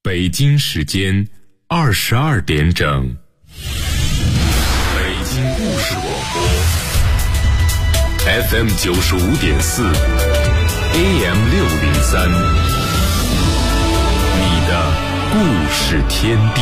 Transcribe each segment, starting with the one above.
北京时间22点整，北京故事广播 FM 95.4 AM 603，你的故事天地。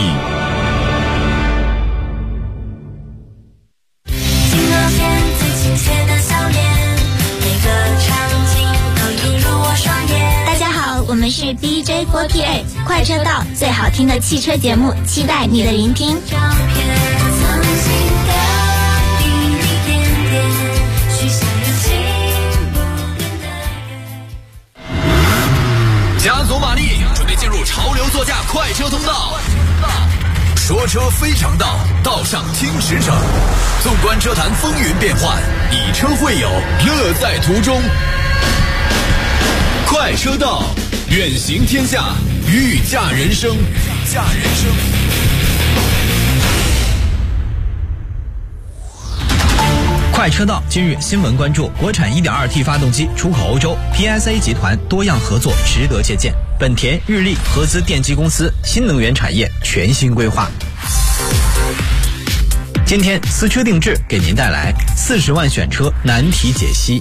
纪录片最亲切的笑脸，每个场景都映入我双眼。 大家好，我们是 DJ48 快车道，最好听的汽车节目，期待你的聆听。 照片曾经的一点点，许下有情不变的约。 加足马力，准备进入潮流座驾快车通道。说车非常道，道上听驰骋。纵观车坛风云变幻，以车会友，乐在途中。快车道，远行天下，御驾人生。 快车道今日新闻关注：国产 1.2T 发动机出口欧洲 ，PSA 集团多样合作值得借鉴。本田、日立合资电机公司新能源产业全新规划。今天私车定制给您带来40万选车难题解析。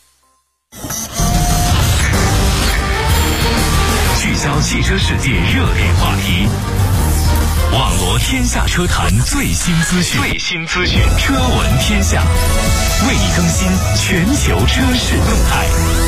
聚焦汽车世界热点话题，网罗天下车坛最新资讯，车闻天下，为你更新全球车市动态。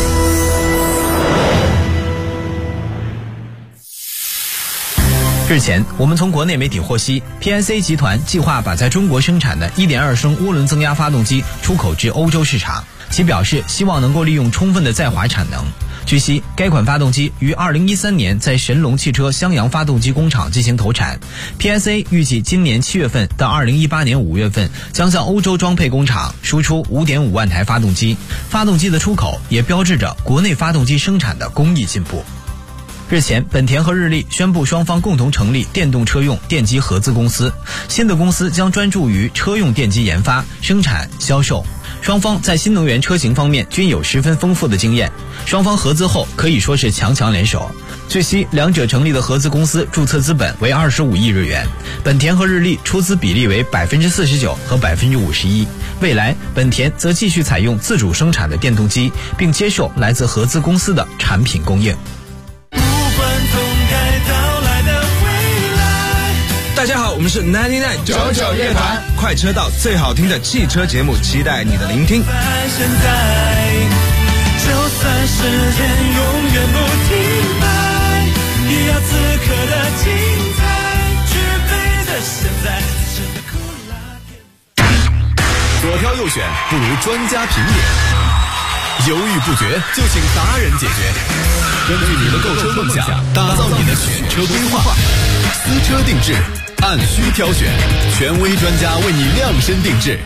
日前，我们从国内媒体获悉 ，PSA 集团计划把在中国生产的1.2升涡轮增压发动机出口至欧洲市场。其表示希望能够利用充分的在华产能。据悉，该款发动机于2013年在神龙汽车襄阳发动机工厂进行投产。PSA 预计今年7月份到2018年5月份将向欧洲装配工厂输出5.5万台发动机。发动机的出口也标志着国内发动机生产的工艺进步。日前，本田和日立宣布双方共同成立电动车用电机合资公司。新的公司将专注于车用电机研发、生产、销售。双方在新能源车型方面均有十分丰富的经验，双方合资后可以说是强强联手。据悉，两者成立的合资公司注册资本为25亿日元，本田和日立出资比例为49%和51%。未来，本田则继续采用自主生产的电动机，并接受来自合资公司的产品供应。 大家好，我们是99乐团，快车道最好听的汽车节目，期待你的聆听。 就算时间永远不停摆，也要此刻的精彩，具备的现在，真的酷辣左挑右选不如专家评点，犹豫不决就请达人解决。根据你的购车梦想，打造你的选车规划，私车定制，按需挑选，权威专家为你量身定制。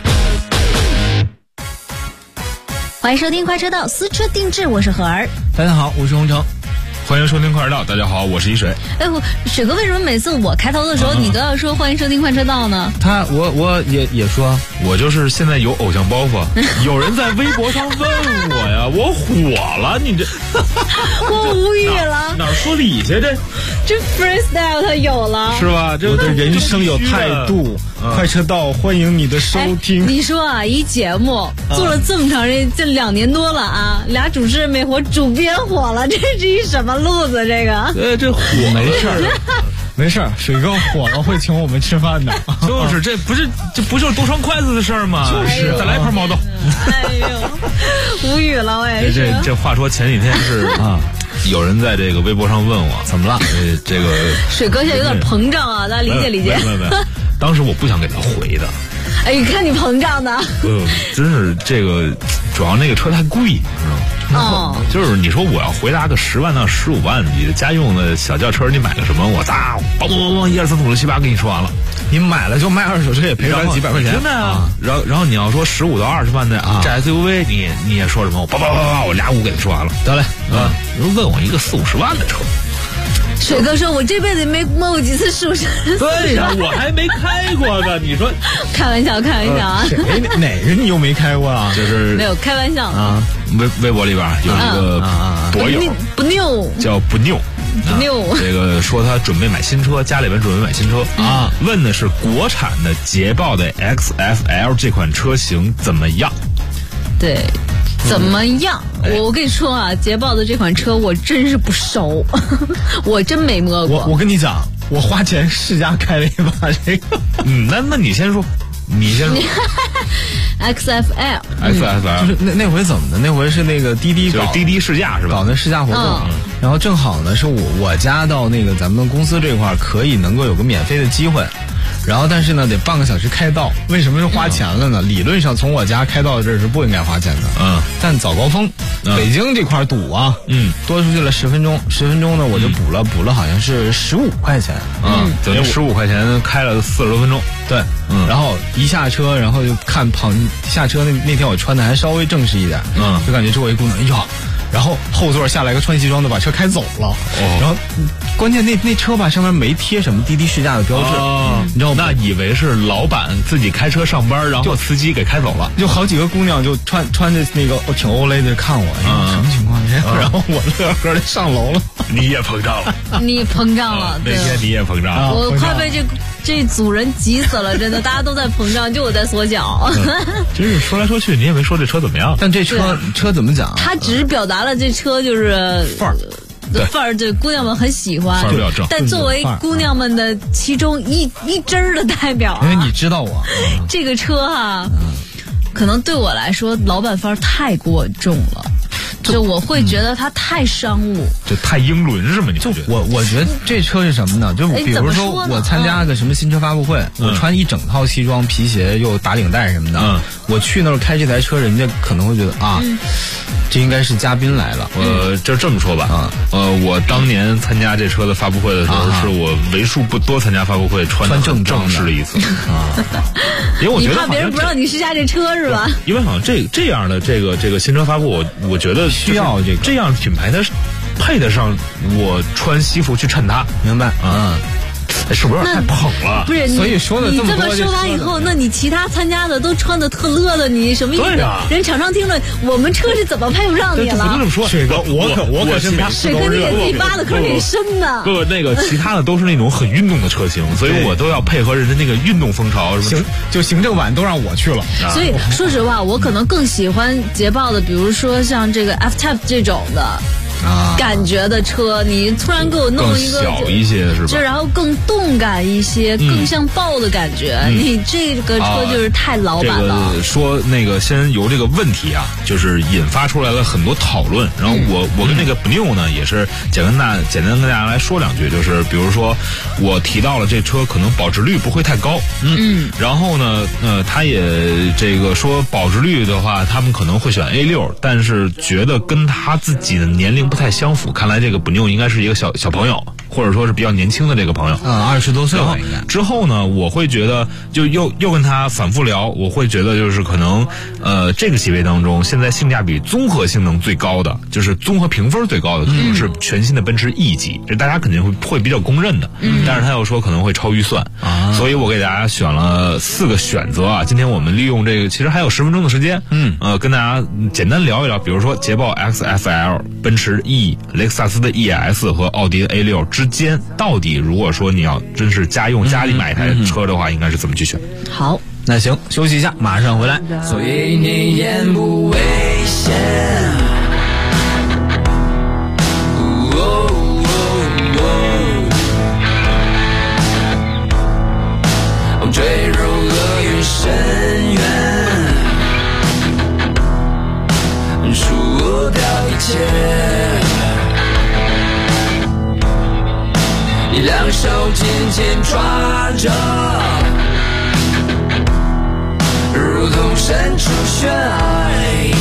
欢迎收听快车道私车定制，我是何儿。 大家好，我是洪城。 欢迎收听快车道，大家好，我是一水。 水哥，为什么每次我开头的时候，你都要说欢迎收听快车道呢？ 我也说， 我就是现在有偶像包袱，有人在微博上问我呀，我火了，你这， 我无语了。 哪儿说理去这 freestyle 他有了， 是吧？这我的人生有态度。快车道，欢迎你的收听。 你说啊，一节目做了这么长时间，这2年多了啊，俩主持人没火，主编火了，这是一什么路子？这个？ 这火没事儿。没事儿，水哥火了会请我们吃饭的。 就是这不就是多双筷子的事儿吗？ 就是再来一盘毛豆。 哎呦，无语了，我也是。 这话说前几天是啊，有人在这个微博上问我怎么了？这个水哥现在有点膨胀啊，大家理解理解。 没，当时我不想给他回的。 哎，你看你膨胀的。 真是这个，主要那个车太贵，你知道吗？就是你说我要回答个10万到15万，你的家用的小轿车，你买个什么？我嘣嘣嘣1、2、3、4、5、6、7、8给你说完了。 你买了就卖二手车也赔咱几百块钱。 真的啊。然后你要说15到20万的这 SUV， 你也说什么？我我俩5给你说完了。 得嘞问我一个40、50万的车。 水哥说：“我这辈子没摸过几次15升。” 对呀，我还没开过呢。你说， 开玩笑啊！ 哪个你又没开过啊？ 就是没有开玩笑啊。微博里边有一个博友不拗， 叫不拗 6。 这个说他准备买新车，家里边准备买新车啊，问的是国产的捷豹的 XFL 这款车型怎么样？ 对，怎么样？我跟你说啊，捷豹的这款车我真是不熟，我真没摸过。 我跟你讲，我花钱试驾开了一把这个。 那你先说。 XFL， 就是那回怎么的？那回是那个滴滴搞滴滴试驾是吧？ 搞那试驾活动，然后正好呢是我家到那个咱们公司这块可以能够有个免费的机会，然后但是呢得半个小时开道。为什么是花钱了呢？理论上从我家开到这儿是不应该花钱的，但早高峰，北京这块堵啊，多出去了10分钟，10分钟呢我就补了好像是15块钱， 等于15块钱开了40多分钟， 对，然后一下车，然后就看下车那天我穿的还稍微正式一点，就感觉周围姑娘，哎呦，然后后座下来个穿西装的把车开走了，然后关键那车吧上面没贴什么滴滴试驾的标志，你知道吗？ 那以为是老板自己开车上班，然后司机给开走了， 就好几个姑娘就穿着那个挺欧蕾的看我，什么情况？然后我乐呵的上楼了， 你也膨胀了， 你膨胀了， 那天你也膨胀了， 我快被这组人急死了，真的，大家都在膨胀，就我在缩小。 真是说来说去，你也没说这车怎么样。 但这车怎么讲？ 他只是表达了这车就是范儿。 范儿，对姑娘们很喜欢， 范儿比较正。 但作为姑娘们的其中一支儿的代表， 因为你知道我这个车哈，可能对我来说老板范儿太过重了。就我会觉得它太商务， 就太英伦是吗？你就我觉得这车是什么呢？就比如说我参加个什么新车发布会，我穿一整套西装皮鞋又打领带什么的，我去那儿开这台车，人家可能会觉得啊，这应该是嘉宾来了。 就这么说吧，我当年参加这车的发布会的时候，是我为数不多参加发布会穿正式的一次啊。因为我觉得你怕别人不让你试驾这车是吧？ 因为好像这样的这个新车发布，我觉得需要这样的品牌，它配得上我穿西服去衬它， 明白？ 是不是有点太捧了？ 不是， 所以说了你这么多， 你这么说完以后，那你其他参加的都穿的特乐的，你什么意思？人厂商听了，我们车是怎么配不上你了？ 不这么说， 水哥，我可是水哥，你给自己扒的坑挺深的。 不，那个其他的都是那种很运动的车型，所以我都要配合人家那个运动风潮。 就行政版都让我去了。 所以说实话，我可能更喜欢捷豹的，比如说像这个 F-Type 这种的。感觉的车，你突然给我弄一个小一些是吧？ 就然后更动感一些，更像豹的感觉。你这个车就是太老板了。 这个说那个先由这个问题啊，就是引发出来了很多讨论。然后我跟那个 BNEW 呢也是简单跟大家来说两句，就是比如说我提到了这车可能保值率不会太高，然后呢他也这个说保值率的话，他们可能会选 A6，但是觉得跟他自己的年龄不太相符，看来这个 BNEW 应该是一个小朋友，或者说是比较年轻的这个朋友 ，20多岁了应该。 之后呢，我会觉得就又跟他反复聊，我会觉得就是可能这个级别当中，现在性价比综合性能最高的，就是综合评分最高的，可能是全新的奔驰 E 级，这大家肯定会比较公认的。但是他又说可能会超预算，所以我给大家选了4个选择啊。今天我们利用这个，其实还有10分钟的时间，跟大家简单聊一聊，比如说捷豹 XFL、奔驰 E、雷克萨斯的 ES 和奥迪的 A6 之间，到底如果说你要真是家用家里买一台车的话，应该是怎么去选？ 好， 那行，休息一下，马上回来。 所以你言不危险。坠入厄运深渊，输掉一切。你两手紧紧抓着，如同身处悬崖。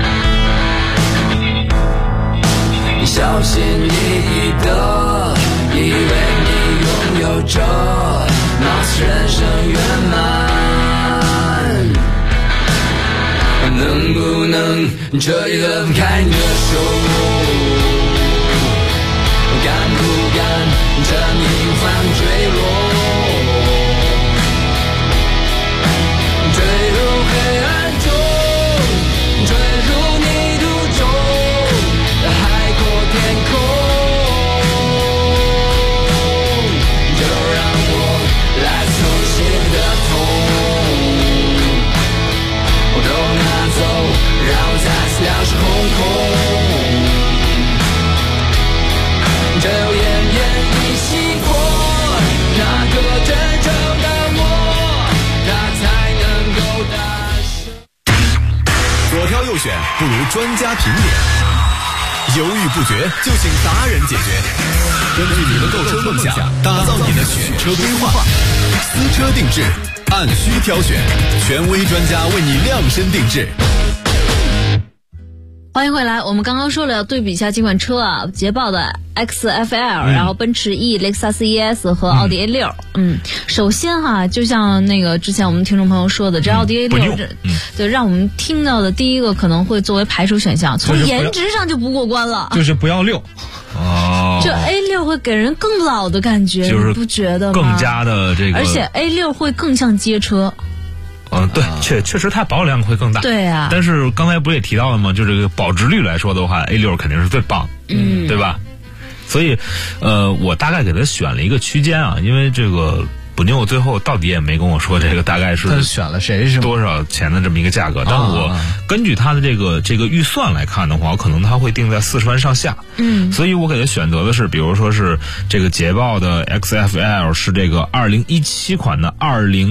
你小心翼翼的，以为你拥有着貌似人生圆满，能不能彻底的放开你的手？敢不敢这明晃坠落？坠入黑暗中，坠入泥土中，海阔天空。 专家评点，犹豫不决就请达人解决。根据你的购车梦想，打造你的选车规划，私车定制，按需挑选，权威专家为你量身定制。 欢迎回来，我们刚刚说了要对比一下几款车啊，捷豹的 XFL，然后奔驰 E、雷克萨斯 ES 和奥迪 A6。首先哈，就像那个之前我们听众朋友说的，这奥迪 A6 就让我们听到的第一个可能会作为排除选项，从颜值上就不过关了， 就是不要6。 这 A6 会给人更老的感觉， 就是你不觉得吗？ 更加的这个， 而且 A6 会更像街车。 对，确实它保有量会更大。 对啊， 但是刚才不也提到了吗？就这个保值率来说的话 ，A6 肯定是最棒，对吧？所以，我大概给他选了一个区间啊，因为这个不妞最后到底也没跟我说这个大概是他选了谁是多少钱的这么一个价格，但我根据他的这个预算来看的话，可能他会定在40万上下。所以我给他选择的是，比如说是这个捷豹的 XFL 是这个2017款的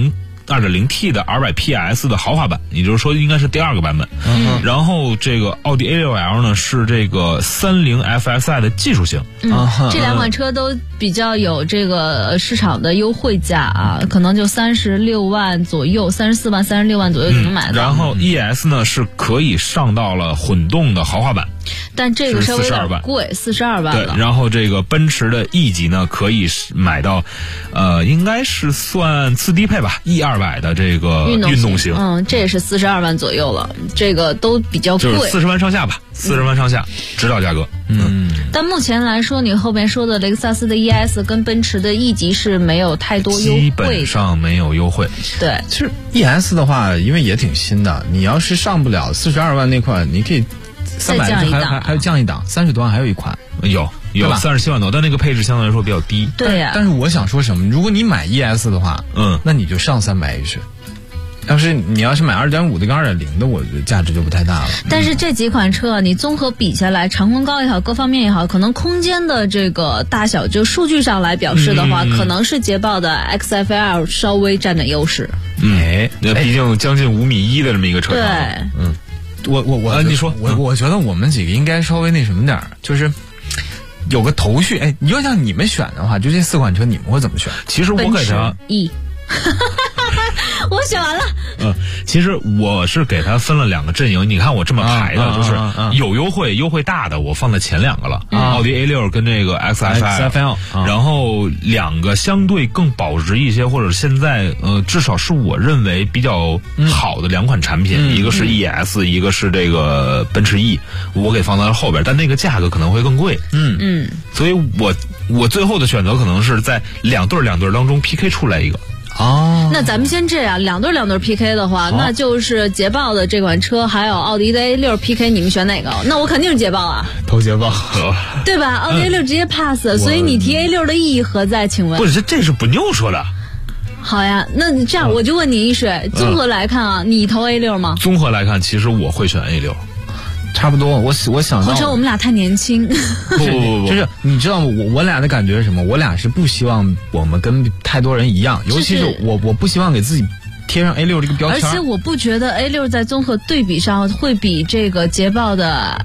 2.0T 的200 PS 的豪华版，也就是说应该是第2个版本。然后这个奥迪 A6L 呢是这个30 FSI 的技术型。 这两款车都比较有这个市场的优惠价啊，可能就36万左右，34万、36万左右就能买到。 然后 ES 呢是可以上到了混动的豪华版， 但这个稍微有点贵，42万了。 对，然后这个奔驰的 E 级呢可以买到，应该是算次低配吧，E200的这个运动型。 这也是42万左右了，这个都比较贵， 就是40万上下吧，40万上下指导价格。 但目前来说，你后边说的雷克萨斯的 ES 跟奔驰的 E 级是没有太多优惠的， 基本上没有优惠。 对， 其实 ES 的话，因为也挺新的，你要是上不了42万那块，你可以300还降一档，30多万还有一款， 有37万多，但那个配置相对来说比较低。 对呀。 但是我想说什么？如果你买 ES 的话，那你就上300H。你要是买2.5的跟2.0的，我觉得价值就不太大了。 但是这几款车你综合比下来，长宽高也好，各方面也好，可能空间的这个大小，就数据上来表示的话，可能是捷豹的 XFL 稍微占点优势。 毕竟将近5.1米的这么一个车长。 对， 你说， 我觉得我们几个应该稍微那什么点儿，就是有个头绪。你要像你们选的话，就这4款车，你们会怎么选？ 其实我给他 E。我选完了。 其实我是给他分了2个阵营。你看我这么排的，就是有优惠大的，我放在前2个了，奥迪 A6 跟这个 XFL。然后2个相对更保值一些，或者现在至少是我认为比较好的2款产品，一个是 ES，一个是这个奔驰 E， 我给放在后边，但那个价格可能会更贵。所以我最后的选择可能是在2对当中 PK 出来一个。 那咱们先这样，2对 PK 的话，那就是捷豹的这款车还有奥迪的 A6 PK， 你们选哪个？那我肯定是捷豹啊， 投捷豹， 对吧？奥迪 A6 直接 pass，所以你提 A6 的意义何在？请问？ 不是，这是不妞说的。 好呀，那这样我就问你一水，综合来看啊，你投 A6 吗？ 综合来看，其实我会选 A6。 差不多，我想到或者我们俩太年轻。 不， 就是你知道我俩的感觉是什么？我俩是不希望我们跟太多人一样，尤其是我不希望给自己贴上 A6 这个标签。 而且我不觉得 A6 在综合对比上会比这个捷豹的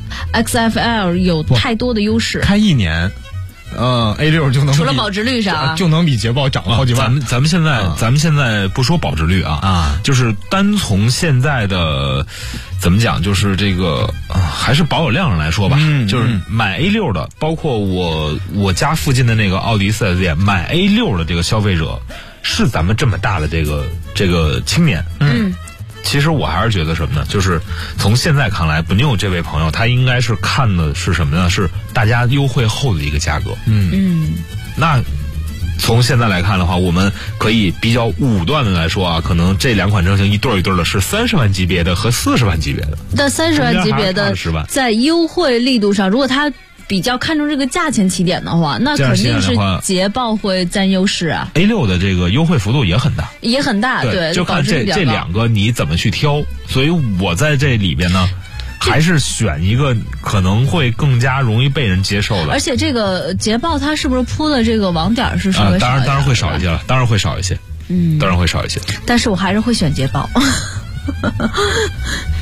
XFL 有太多的优势。 开1年。A6 就能除了保值率上就能比捷豹涨了好几万。 咱们现在不说保值率就是单从现在的怎么讲，就是这个还是保有量上来说吧，就是买 A6 的，包括我家附近的那个奥迪 4S 店买 A6 的这个消费者，是咱们这么大的这个青年。其实我还是觉得什么呢？就是从现在看来，不妞这位朋友他应该是看的是什么呢？是大家优惠后的一个价格。那从现在来看的话，我们可以比较武断的来说啊，可能这2款车型一对的是30万级别的和40万级别的。 但30万级别的在优惠力度上，如果他比较看重这个价钱起点的话，那肯定是捷豹会占优势啊。 A6 的这个优惠幅度也很大， 对， 就看这2个你怎么去挑。所以我在这里边呢，还是选一个可能会更加容易被人接受的。 而且这个捷豹它是不是铺的这个网点是稍微当然会少一些了，当然会少一些。但是我还是会选捷豹。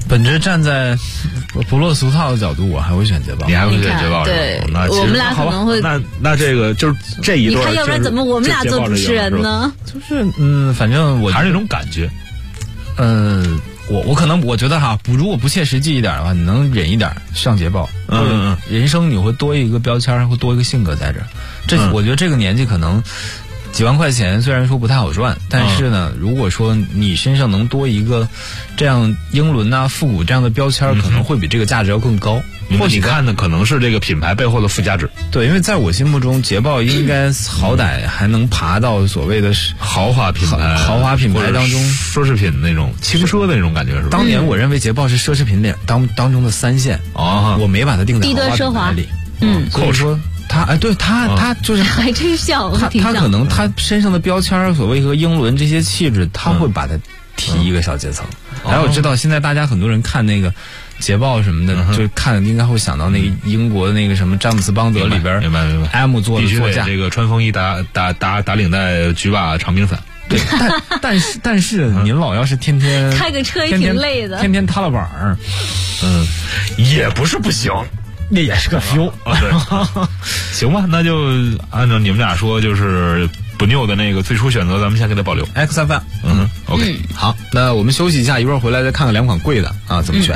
本着站在不落俗套的角度，我还会选捷豹。 你还会选捷豹？ 对， 那我们俩可能会。 那这个就是这一段， 你看，要不然怎么我们俩做主持人呢？ 就是反正我还是那种感觉。 我可能我觉得哈，如果不切实际一点的话，你能忍一点上捷豹。人生你会多一个标签，会多一个性格在这儿。我觉得这个年纪可能几万块钱虽然说不太好赚，但是呢，如果说你身上能多一个这样英伦啊、复古这样的标签，可能会比这个价值要更高。 或许看的可能是这个品牌背后的附加值。 对，因为在我心目中，捷豹应该好歹还能爬到所谓的豪华品牌当中， 奢侈品那种轻奢的那种感觉，是吧？ 当年我认为捷豹是奢侈品当中的3线，我没把它定在低端奢华里。所以说他就是还真像他可能他身上的标签，所谓和英伦这些气质，他会把它提一个小阶层。然后我知道现在大家很多人看那个捷豹什么的，就看应该会想到那个英国的那个什么詹姆斯邦德里边， 明白 M 做的座驾， 这个穿风衣打领带，举把长柄伞。 对，但是您老要是天天开个车也挺累的， 天塌了板儿， 也不是不行。 那也是个 feel 啊，对，行吧，那就按照你们俩说，就是不拗的那个最初选择，咱们先给它保留 XFL。OK，好，那我们休息一下，一会儿回来再看看2款贵的啊，怎么选？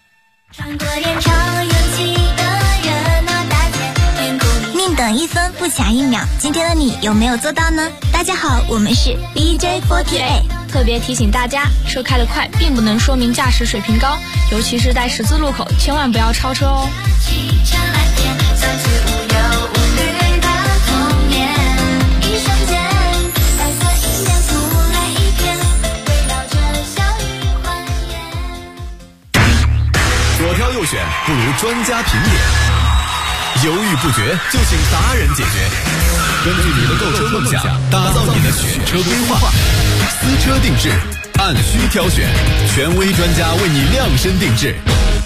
宁等1分不抢1秒，今天的你有没有做到呢？大家好，我们是 DJ48。 特别提醒大家，车开得快并不能说明驾驶水平高，尤其是在十字路口，千万不要超车哦。 左挑右选不如专家评点，犹豫不决就请达人解决。根据你的购车梦想，打造你的选车规划，私车定制，按需挑选，权威专家为你量身定制。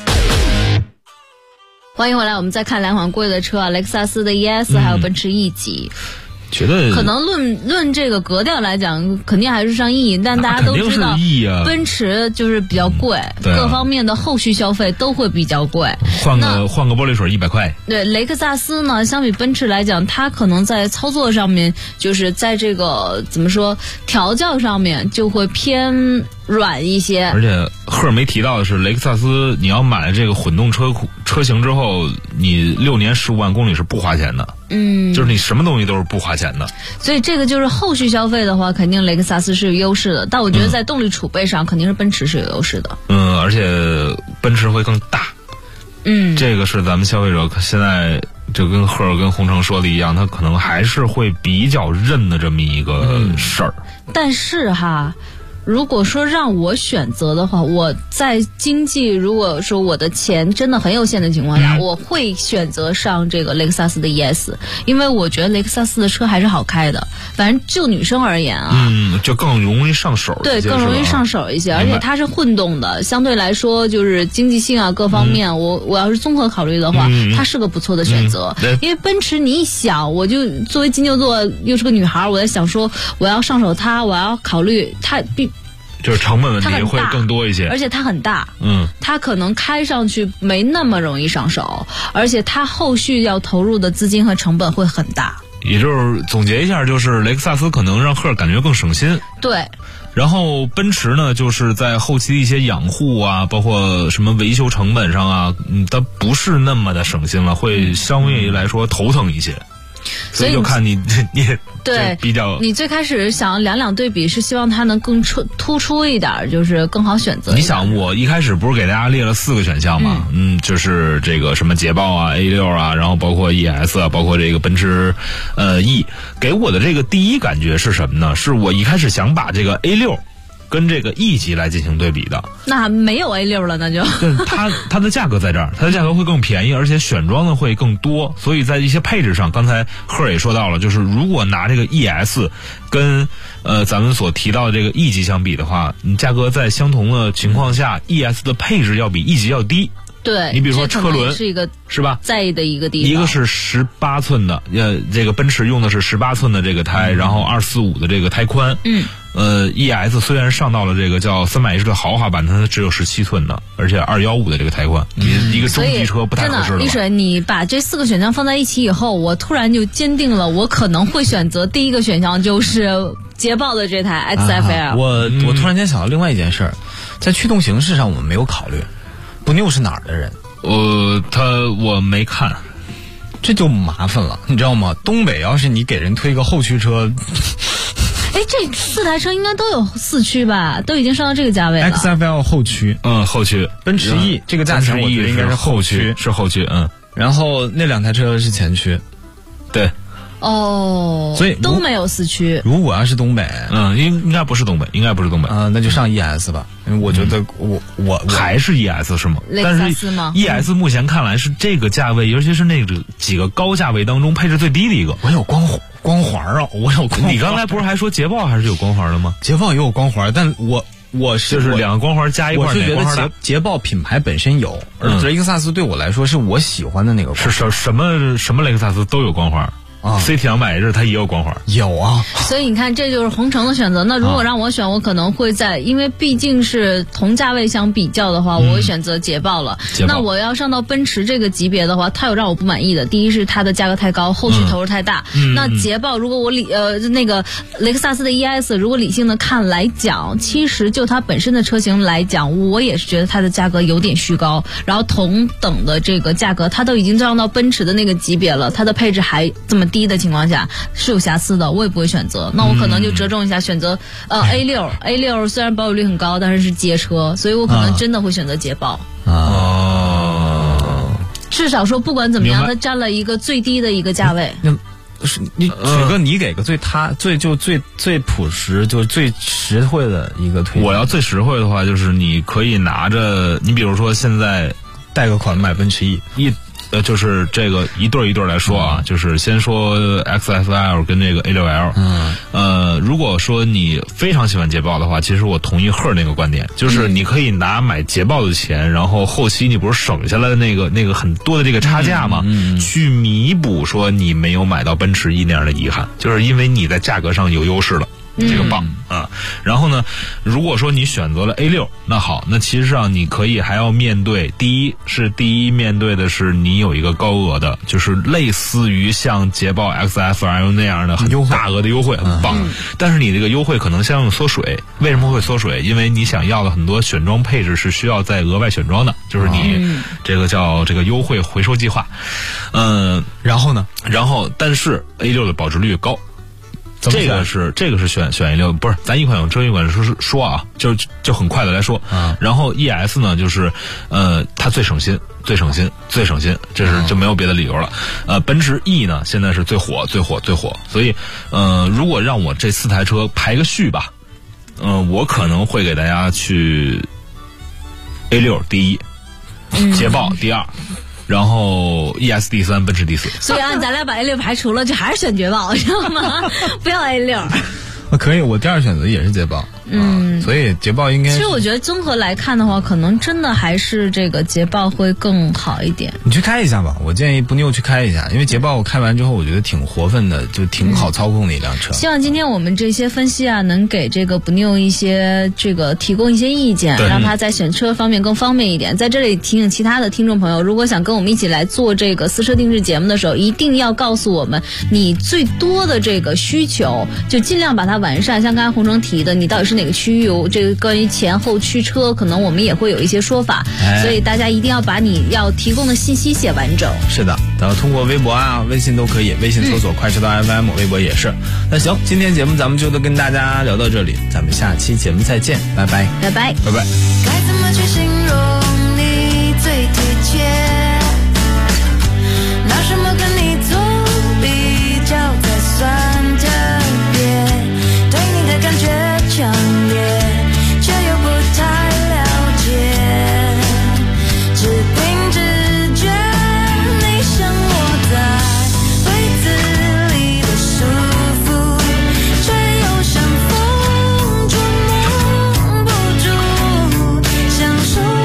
欢迎回来，我们再看2款贵的车，雷克萨斯的 ES 还有奔驰 E 级。 觉得可能论这个格调来讲，肯定还是上 E， 但大家都知道奔驰就是比较贵，各方面的后续消费都会比较贵。 换个玻璃水100块。 对，雷克萨斯呢，相比奔驰来讲，它可能在操作上面，就是在这个怎么说调教上面就会偏软一些。 而且赫尔没提到的是，雷克萨斯你要买了这个混动车型之后，你6年15万公里是不花钱的。就是你什么东西都是不花钱的。 所以这个就是后续消费的话，肯定雷克萨斯是有优势的。但我觉得在动力储备上，肯定是奔驰是有优势的。 而且奔驰会更大。这个是咱们消费者现在就跟赫尔跟鸿城说的一样，他可能还是会比较认的这么一个事儿。 但是哈，如果说让我选择的话，我在经济如果说我的钱真的很有限的情况下，我会选择上这个雷克萨斯的 ES， 因为我觉得雷克萨斯的车还是好开的。反正就女生而言啊， 就更容易上手。 对，更容易上手一些，而且它是混动的，相对来说就是经济性啊各方面，我要是综合考虑的话，它是个不错的选择。因为奔驰你一想，我就作为金牛座又是个女孩，我在想说我要上手它，我要考虑它就是成本问题会更多一些， 而且它很大，它可能开上去没那么容易上手，而且它后续要投入的资金和成本会很大。 也就是总结一下，就是雷克萨斯可能让赫尔感觉更省心。 对。 然后奔驰呢，就是在后期的一些养护啊，包括什么维修成本上啊，它不是那么的省心了，会相对来说头疼一些。所以就看你对比较， 你最开始想两对比，是希望它能更突出一点，就是更好选择。 你想，我一开始不是给大家列了4个选项吗？就是这个什么捷豹啊、A6啊，然后包括 ES 啊，包括这个奔驰E， 给我的这个第一感觉是什么呢？是我一开始想把这个 A6跟这个 E 级来进行对比的。 那没有 A6 了，那就它的价格在这儿，它的价格会更便宜，而且选装的会更多，所以在一些配置上，刚才赫尔也说到了，就是如果拿这个 ES 跟咱们所提到的这个 E 级相比的话，你价格在相同的情况下，ES 的配置要比 E 级要低。 对， 你比如说车轮是一个是吧？ 在意的一个地方。 一个是18寸的，这个奔驰用的是18寸的这个胎，然后245的这个胎宽。ES 虽然上到了这个叫300H 的豪华版，它只有17寸的，而且215的这个胎宽，一个中级车不太合适了吧。 丽水，你把这4个选项放在一起以后，我突然就坚定了，我可能会选择第一个选项，就是捷豹的这台 XFL。 我突然间想到另外一件事儿，在驱动形式上我们没有考虑。不妞是哪儿的人？ 我没看。 这就麻烦了，你知道吗？东北要是你给人推个后驱车， 哎，这4台车应该都有4驱吧？都已经上到这个价位了。 XFL 后驱， 后驱。 奔驰 E 这个价钱我觉得应该是后驱， 是后驱， 然后那2台车是前驱， 对。 所以都没有4驱。 如果要是东北， 应该不是东北， 那就上 ES 吧，因为我觉得我还是 ES 是吗？ 但是 ES 目前看来是这个价位，尤其是那个几个高价位当中配置最低的一个。 我有光环啊，我有光环。 你刚才不是还说捷豹还是有光环的吗？ 捷豹也有光环，但我就是2个光环加一块。 我是觉得捷豹品牌本身有，而雷克萨斯对我来说是我喜欢的那个光环。 是什么雷克萨斯都有光环。CT 200它也有光环， 有啊， 所以你看，这就是红城的选择。那如果让我选，我可能会因为毕竟是同价位相比较的话，我会选择捷豹了。那我要上到奔驰这个级别的话，它有让我不满意的。第一是它的价格太高，后续投入太大。那捷豹如果我那个雷克萨斯的 ES， 如果理性的看来讲，其实就它本身的车型来讲，我也是觉得它的价格有点虚高。然后同等的这个价格，它都已经上到奔驰的那个级别了，它的配置还这么低的情况下是有瑕疵的，我也不会选择。那我可能就折中一下，选择A6 虽然保有率很高，但是街车，所以我可能真的会选择捷豹。至少说不管怎么样，它占了一个最低的一个价位。 你水哥，你给个最朴实就最实惠的一个推荐。 我要最实惠的话，就是你可以拿着，你比如说现在贷个款买奔驰 E。 就是这个一对来说啊，就是先说 XFL 跟这个 A6L。如果说你非常喜欢捷豹的话，其实我同意赫那个观点，就是你可以拿买捷豹的钱，然后后期你不是省下来的那个很多的这个差价吗？去弥补说你没有买到奔驰 E 那样的遗憾，就是因为你在价格上有优势了。这个棒啊！然后呢，如果说你选择了 A6， 那好，那其实上你可以还要面对，第一面对的是你有一个高额的，就是类似于像捷豹 XFL 那样的很大额的优惠，很棒。但是你这个优惠可能相应缩水，为什么会缩水？因为你想要的很多选装配置是需要再额外选装的，就是你这个叫这个优惠回收计划。 然后呢？ 但是 A6 的保值率高。这个是选 A6， 不是咱一款有车一款说啊，就很快的来说。然后 ES 呢，就是它最省心，这是就没有别的理由了。奔驰 E 呢，现在是最火。所以如果让我这4台车排个序吧，我可能会给大家去 A6 第一，捷豹第2。然后 ES 第3，奔驰第4。 所以咱俩把 A6 排除了，就还是选捷豹，知道吗？不要 A6。 可以，我第2选择也是捷豹。所以捷豹应该。 其实我觉得综合来看的话，可能真的还是这个捷豹会更好一点。 你去开一下吧，我建议不妞去开一下，因为捷豹我开完之后，我觉得挺活泛的，就挺好操控的一辆车。 希望今天我们这些分析啊，能给这个不妞一些提供一些意见，让他在选车方面更方便一点。在这里提醒其他的听众朋友，如果想跟我们一起来做这个私车定制节目的时候，一定要告诉我们你最多的这个需求，就尽量把它完善。像刚才洪城提的，你到底是哪个区域？这个关于前后驱车，可能我们也会有一些说法，所以大家一定要把你要提供的信息写完整。 是的，然后通过微博啊、微信都可以，微信搜索快车道 FM，微博也是。那行，今天节目咱们就都跟大家聊到这里，咱们下期节目再见，拜拜， 拜拜， 拜拜。该怎么去形容你最贴切？拿什么跟你做比较才算特别？对你的感觉强烈，却又不太了解，只凭直觉，你像我在柜子里的束缚，却又像风捉摸不住，享受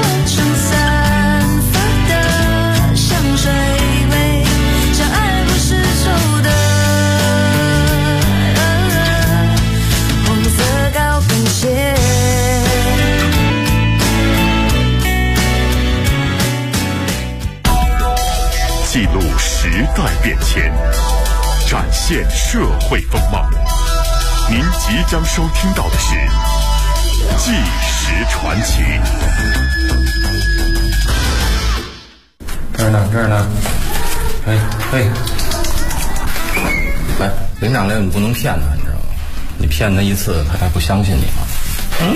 记录时代变迁，展现社会风貌。您即将收听到的是《纪实传奇》。 这儿呢，哎，来，领长来，你不能骗他，你知道吗？你骗他一次，他还不相信你吗？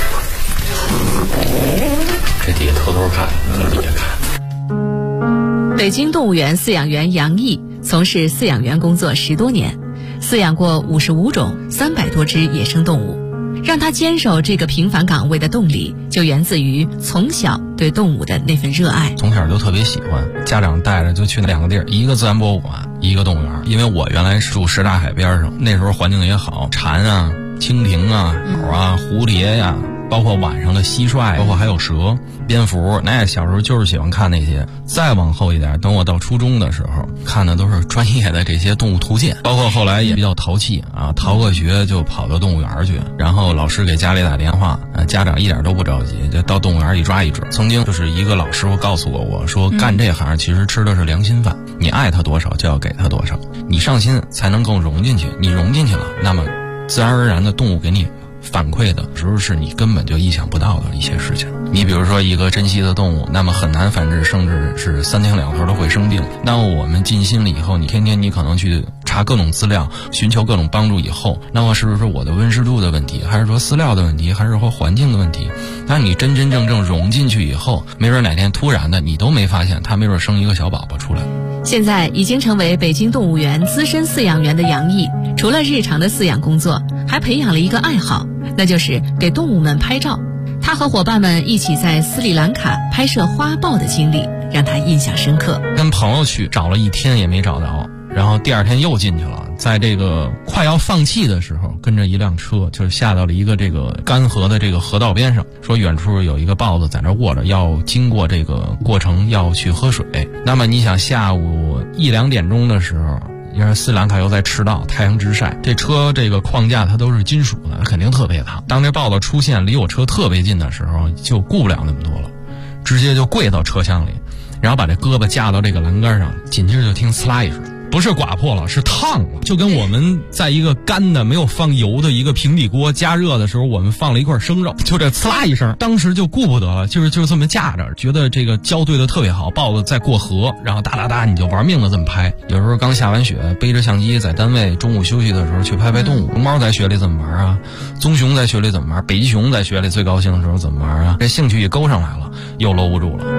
这底下偷偷看，那底下看。 北京动物园饲养员杨毅从事饲养员工作10多年，饲养过55种300多只野生动物。让他坚守这个平凡岗位的动力，就源自于从小对动物的那份热爱。 从小就特别喜欢，家长带着就去2个地儿，一个自然博物馆，一个动物园。因为我原来住什刹海边上，那时候环境也好，蝉啊、蜻蜓啊、鸟啊、蝴蝶呀，包括晚上的蟋蟀，包括还有蛇、蝙蝠，那小时候就是喜欢看那些。再往后一点，等我到初中的时候，看的都是专业的这些动物图鉴，包括后来也比较淘气啊，逃个学就跑到动物园去，然后老师给家里打电话，家长一点都不着急，就到动物园一抓一只。曾经就是一个老师傅告诉我说干这行其实吃的是良心饭，你爱他多少就要给他多少，你上心才能更融进去，你融进去了，那么自然而然的动物给你反馈的时候是你根本就意想不到的一些事情。你比如说一个珍稀的动物，那么很难繁殖，甚至是3天2头都会生病。那么我们尽心了以后，你天天你可能去查各种资料，寻求各种帮助以后，那么是不是我的温湿度的问题，还是说饲料的问题，还是说环境的问题？那你真真正正融进去以后，没准哪天突然的你都没发现，它没准生一个小宝宝出来。 现在已经成为北京动物园资深饲养员的杨毅，除了日常的饲养工作，还培养了一个爱好，那就是给动物们拍照。他和伙伴们一起在斯里兰卡拍摄花豹的经历让他印象深刻。 跟朋友去找了1天也没找到，然后第2天又进去了，在这个快要放弃的时候，跟着一辆车就下到了一个这个干涸的这个河道边上，说远处有一个豹子在那卧着，要经过这个过程要去喝水。那么你想下午1、2点钟的时候，因为斯里兰卡又在赤道，太阳直晒，这车这个框架它都是金属的，肯定特别烫。当这豹子出现离我车特别近的时候，就顾不了那么多了，直接就跪到车厢里，然后把这胳膊架到这个栏杆上，紧接着就听呲啦一声，不是刮破了，是烫了，就跟我们在一个干的没有放油的一个平底锅加热的时候，我们放了一块生肉，就这呲啦一声，当时就顾不得了，就是这么架着，觉得这个交对的特别好，豹子在过河，然后哒哒哒你就玩命的这么拍。有时候刚下完雪，背着相机在单位中午休息的时候去拍拍动物。龙猫在雪里怎么玩啊？棕熊在雪里怎么玩？北极熊在雪里最高兴的时候怎么玩啊？这兴趣一勾上来了，又搂不住了。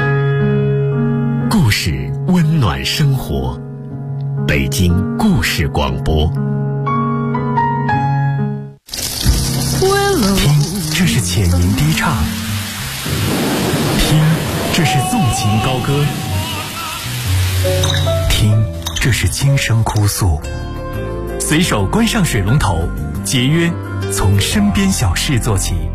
故事温暖生活，北京故事广播。听，这是浅吟低唱；听，这是纵情高歌；听，这是轻声哭诉。随手关上水龙头，节约从身边小事做起。